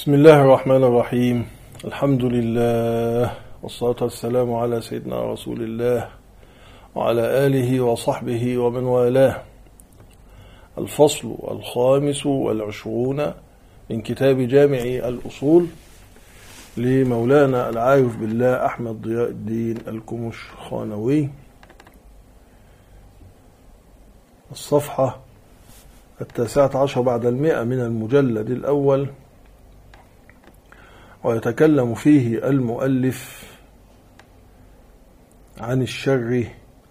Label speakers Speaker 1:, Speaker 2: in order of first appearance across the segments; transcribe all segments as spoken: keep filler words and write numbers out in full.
Speaker 1: بسم الله الرحمن الرحيم. الحمد لله والصلاة والسلام على سيدنا رسول الله وعلى آله وصحبه ومن والاه. الفصل الخامس والعشرون من كتاب جامع الأصول لمولانا العارف بالله أحمد ضياء الدين الكمش-خانوي، الصفحة التاسعة عشر بعد المئة من المجلد الأول. ويتكلم فيه المؤلف عن الشر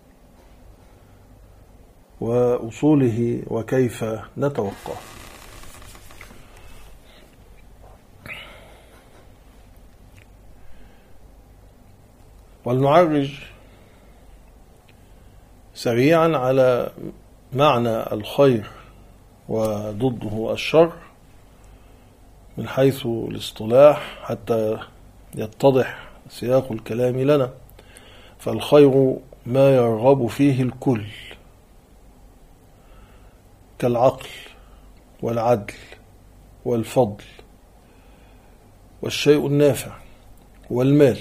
Speaker 1: وأصوله وكيف نتوقاه. ولنعرج سريعا على معنى الخير وضده الشر من حيث الاصطلاح حتى يتضح سياق الكلام لنا. فالخير ما يرغب فيه الكل كالعقل والعدل والفضل والشيء النافع والمال.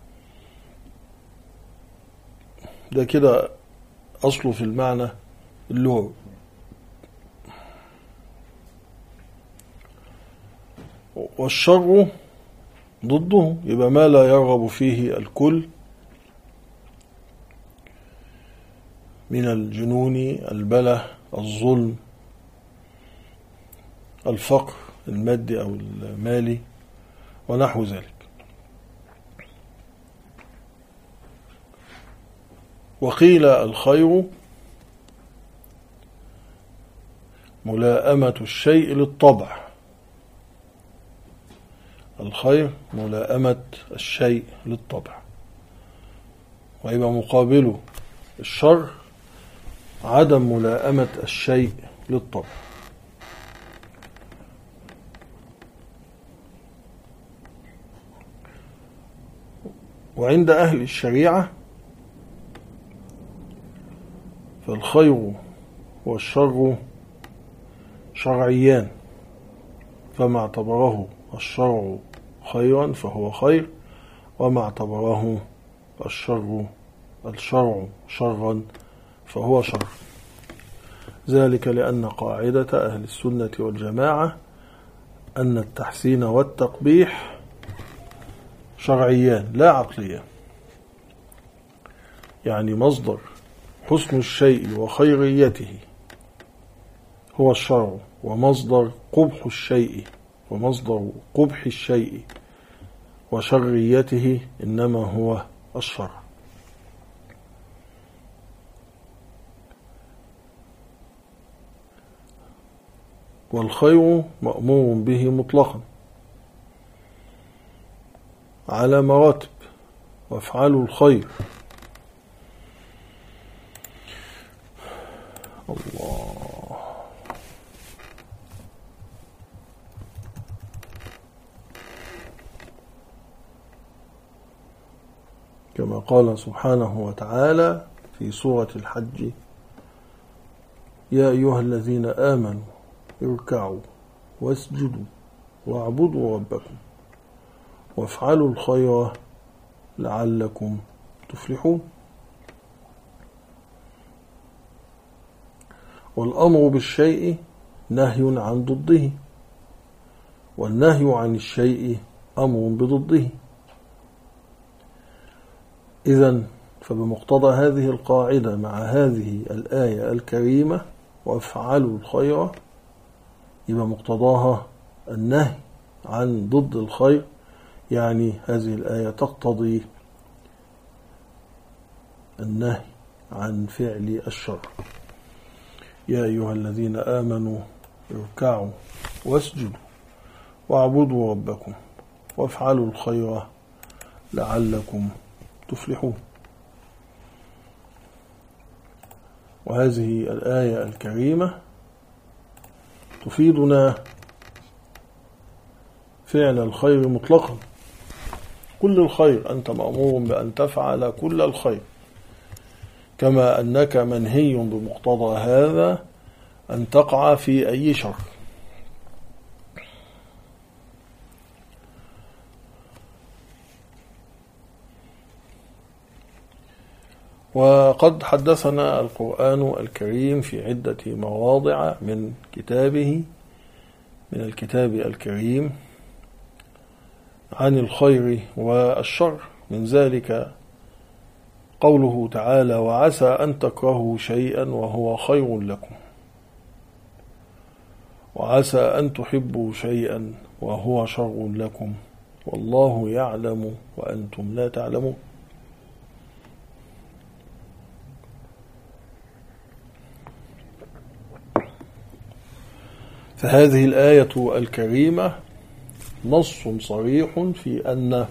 Speaker 1: ده كده أصله في المعنى اللغوي. والشر ضده يبقى ما لا يرغب فيه الكل من الجنون، البله، الظلم، الفقر المادي أو المالي ونحو ذلك. وقيل الخير ملائمة الشيء للطبع. الخير ملائمة الشيء للطبع، ويبقى مقابله الشر عدم ملائمة الشيء للطبع. وعند أهل الشريعة فالخير والشر شرعيان، فما اعتبره الشرع خيرا فهو خير، وما اعتبره الشر الشرع شرا فهو شر. ذلك لأن قاعدة أهل السنة والجماعة أن التحسين والتقبيح شرعيان لا عقليان، يعني مصدر حسن الشيء وخيريته هو الشرع، ومصدر قبح الشيء ومصدر قبح الشيء وشريته إنما هو الشرع. والخير مأمور به مطلقا على مراتب، وافعلوا الخير. الله كما قال سبحانه وتعالى في سورة الحج: يا أيها الذين آمنوا اركعوا واسجدوا واعبدوا ربكم وافعلوا الخير لعلكم تفلحون. والأمر بالشيء نهي عن ضده، والنهي عن الشيء أمر بضده. إذن فبمقتضى هذه القاعدة مع هذه الآية الكريمة وافعلوا الخير، يبقى مقتضاها النهي عن ضد الخير، يعني هذه الآية تقتضي النهي عن فعل الشر. يا أيها الذين آمنوا اركعوا واسجدوا واعبدوا ربكم وافعلوا الخير لعلكم تفلحون. وهذه الآية الكريمة تفيدنا فعل الخير مطلقا. كل الخير أنت مأمور بأن تفعل كل الخير، كما أنك منهي بمقتضى هذا أن تقع في أي شر. وقد حدثنا القرآن الكريم في عدة مواضع من كتابه من الكتاب الكريم عن الخير والشر، من ذلك قوله تعالى: وعسى أن تكرهوا شيئا وهو خير لكم، وعسى أن تحبوا شيئا وهو شر لكم، والله يعلم وأنتم لا تعلمون. فهذه الآية الكريمة نص صريح في أن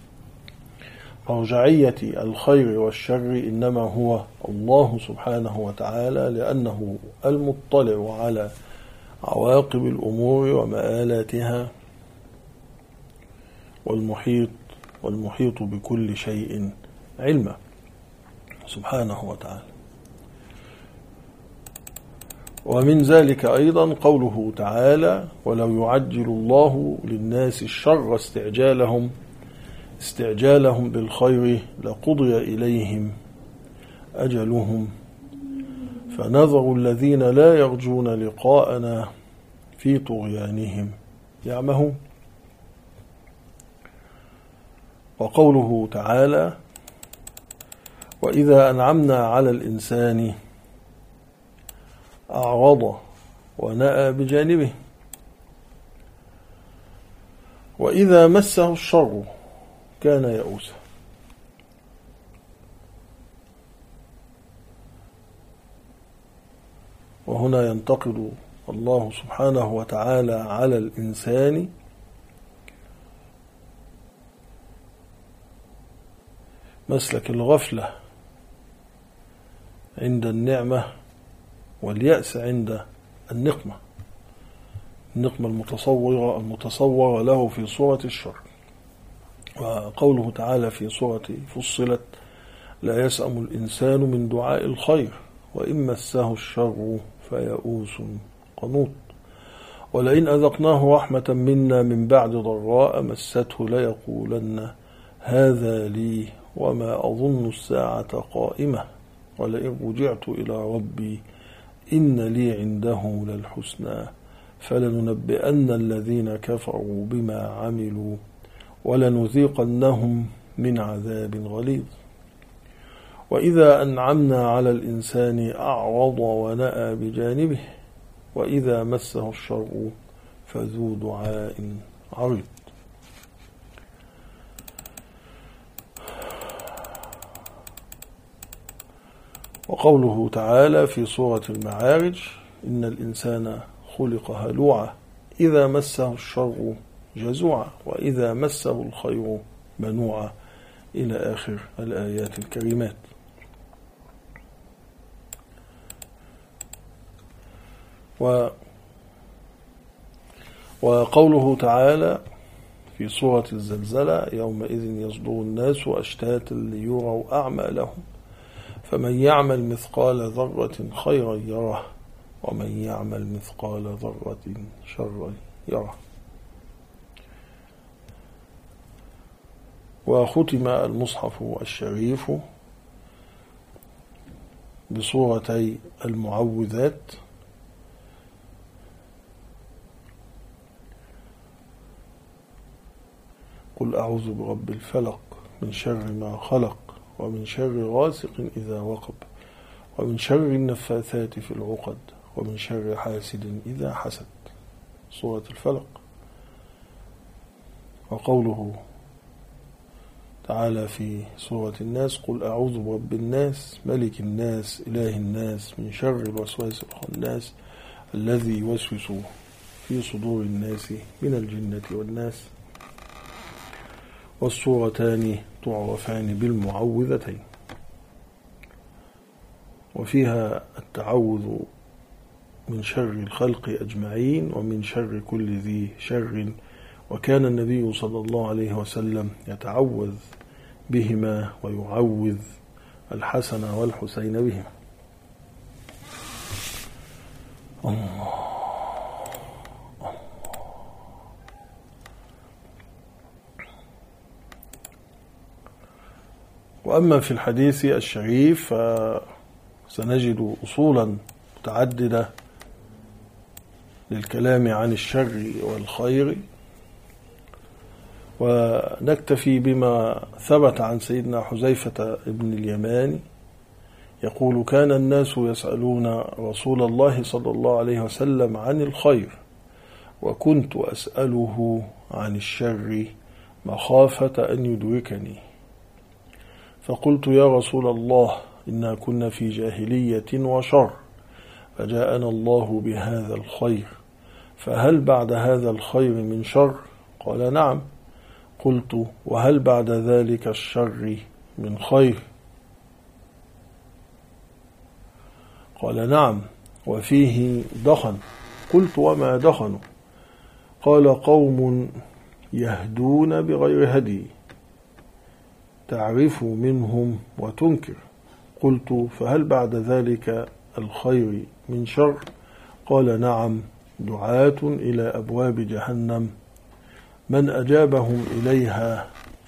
Speaker 1: مرجعية الخير والشر إنما هو الله سبحانه وتعالى، لأنه المطلع على عواقب الأمور ومآلاتها، والمحيط والمحيط بكل شيء علما سبحانه وتعالى. ومن ذلك أيضا قوله تعالى: ولو يعجل الله للناس الشر استعجالهم استعجالهم بالخير لقضي إليهم أجلهم فنذر الذين لا يرجون لقاءنا في طغيانهم يعمهون. وقوله تعالى: وإذا أنعمنا على الإنسان أعرض ونأى بجانبه، وإذا مسه الشر كان يئوسا. وهنا ينتقد الله سبحانه وتعالى على الإنسان مسلك الغفلة عند النعمة واليأس عند النقمة، النقمة المتصورة المتصورة له في صورة الشر. وقوله تعالى في سورة فصلت: لا يسأم الإنسان من دعاء الخير وإن مسه الشر فيئوس قنوط، ولئن أذقناه رحمة منا من بعد ضراء مسته ليقولن هذا لي وما أظن الساعة قائمة ولئن رجعت إلى ربي إن لي عنده للحسنى فلننبئن الذين كفروا بما عملوا ولنذيقنهم من عذاب غليظ. وإذا أنعمنا على الإنسان أعرض ونأى بجانبه وإذا مسه الشر فذو دعاء عريض. وقوله تعالى في سورة المعارج: إن الإنسان خلق هلوعا إذا مسه الشر جزوعا وإذا مسه الخير منوعا، إلى آخر الآيات الكريمات. و وقوله تعالى في سورة الزلزلة: يومئذ يصدر الناس أشتاتا ليروا أعمالهم فمن يعمل مثقال ذرة خيرا يره ومن يعمل مثقال ذرة شرا يره. وختم المصحف الشريف بسورتي المعوذات: قل أعوذ برب الفلق من شر ما خلق ومن شر غاسق إذا وقب ومن شر النفاثات في العقد ومن شر حاسد إذا حسد. سورة الفلق. وقوله تعالى في سورة الناس: قل أعوذ برب الناس ملك الناس إله الناس من شر الوسواس الخناس الذي يوسوس في صدور الناس من الجنة والناس. والسورتان تعرفان بالمعوذتين، وفيها التعوذ من شر الخلق أجمعين ومن شر كل ذي شر، وكان النبي صلى الله عليه وسلم يتعوذ بهما ويعوذ الحسن والحسين بهما. الله وأما في الحديث الشريف فسنجد أصولا متعددة للكلام عن الشر والخير، ونكتفي بما ثبت عن سيدنا حذيفة بن اليمان يقول: كان الناس يسألون رسول الله صلى الله عليه وسلم عن الخير، وكنت أسأله عن الشر مخافة أن يدركني، فقلت: يا رسول الله، إنا كنا في جاهلية وشر، فجاءنا الله بهذا الخير، فهل بعد هذا الخير من شر؟ قال: نعم. قلت: وهل بعد ذلك الشر من خير؟ قال: نعم، وفيه دخن. قلت: وما دخن؟ قال: قوم يهدون بغير هدي، تعرف منهم وتنكر. قلت: فهل بعد ذلك الخير من شر؟ قال: نعم، دعاة إلى أبواب جهنم، من أجابهم إليها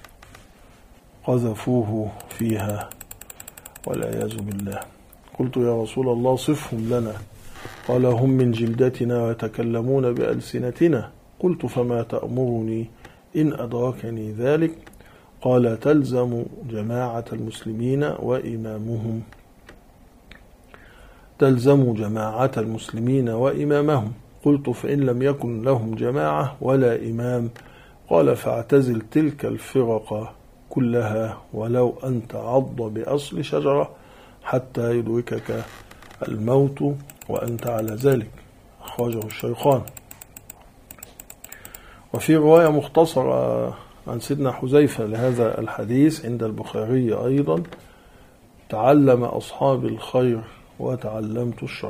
Speaker 1: قذفوه فيها والعياذ بالله. قلت: يا رسول الله، صفهم لنا. قال: هم من جلدتنا ويتكلمون بألسنتنا. قلت: فما تأمرني إن أدركني ذلك؟ قال: تلزم جماعة المسلمين وإمامهم تلزم جماعة المسلمين وإمامهم. قلت: فإن لم يكن لهم جماعة ولا إمام؟ قال: فاعتزل تلك الفرق كلها ولو أن تعض بأصل شجرة حتى يدركك الموت وأنت على ذلك. أخرجه الشيخان. وفي رواية مختصرة عن سيدنا حذيفة لهذا الحديث عند البخاري أيضا: تعلم أصحاب الخير وتعلمت الشر.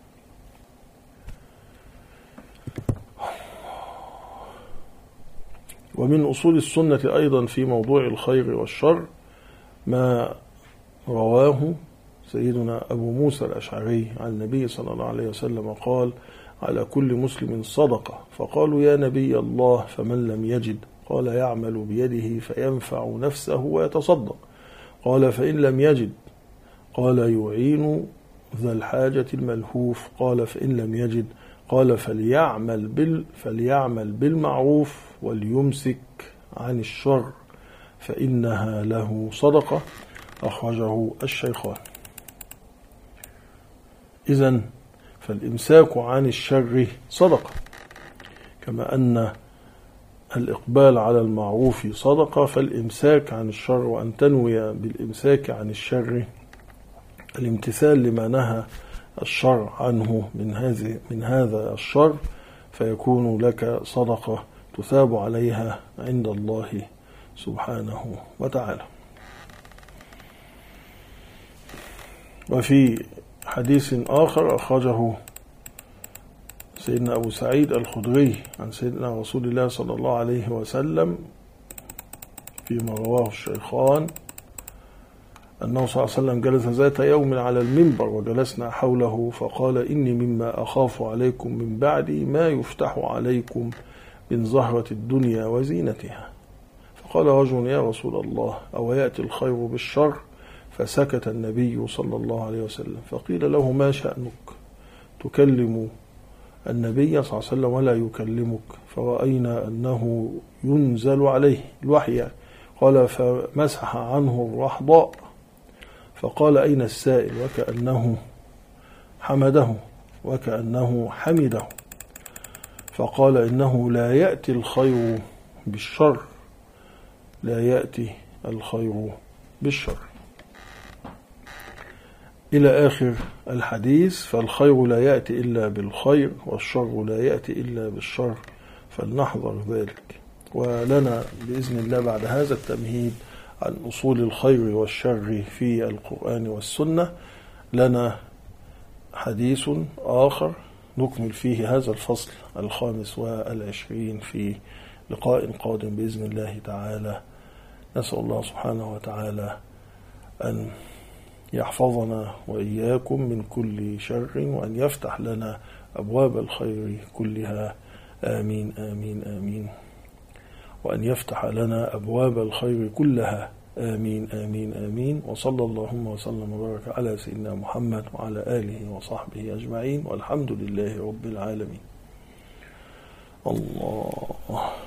Speaker 1: ومن أصول السنة أيضا في موضوع الخير والشر ما رواه سيدنا أبو موسى الأشعري عن النبي صلى الله عليه وسلم قال: على كل مسلم صدقة. فقالوا: يا نبي الله، فمن لم يجد؟ قال: يعمل بيده فينفع نفسه ويتصدق. قال: فإن لم يجد؟ قال: يعين ذا الحاجة الملهوف. قال: فإن لم يجد؟ قال: فليعمل, بال فليعمل بالمعروف وليمسك عن الشر فإنها له صدقة. أخرجه الشيخان. إذن فالإمساك عن الشر صدقة، كما أن الإقبال على المعروف صدقة، فالإمساك عن الشر وأن تنوي بالإمساك عن الشر الامتثال لما نهى الشرع عنه من هذه من هذا الشر، فيكون لك صدقة تثاب عليها عند الله سبحانه وتعالى. وفي حديث آخر أخرجه سيدنا أبو سعيد الخدري عن سيدنا رسول الله صلى الله عليه وسلم فيما رواه الشيخان أنه صلى الله عليه وسلم جلس ذات يوم على المنبر وجلسنا حوله، فقال: إني مما أخاف عليكم من بعدي ما يفتح عليكم من زهرة الدنيا وزينتها. فقال رجل: يا رسول الله، أو يأتي الخير بالشر؟ فسكت النبي صلى الله عليه وسلم. فقيل له: ما شأنك تكلم النبي صلى الله عليه وسلم ولا يكلمك؟ فرأينا أنه ينزل عليه الوحي. قال: فمسح عنه الرحضاء، فقال: أين السائل؟ وكأنه حمده وكأنه حمده. فقال: إنه لا يأتي الخير بالشر، لا يأتي الخير بالشر، إلى آخر الحديث. فالخير لا يأتي إلا بالخير، والشر لا يأتي إلا بالشر، فلنحذر ذلك. ولنا بإذن الله بعد هذا التمهيد عن أصول الخير والشر في القرآن والسنة لنا حديث آخر نكمل فيه هذا الفصل الخامس والعشرين في لقاء قادم بإذن الله تعالى. نسأل الله سبحانه وتعالى أن يحفظنا وإياكم من كل شر، وأن يفتح لنا أبواب الخير كلها. آمين آمين آمين. وأن يفتح لنا أبواب الخير كلها. آمين آمين آمين. وصلى اللهم وسلم وبارك على سيدنا محمد وعلى آله وصحبه أجمعين، والحمد لله رب العالمين. الله.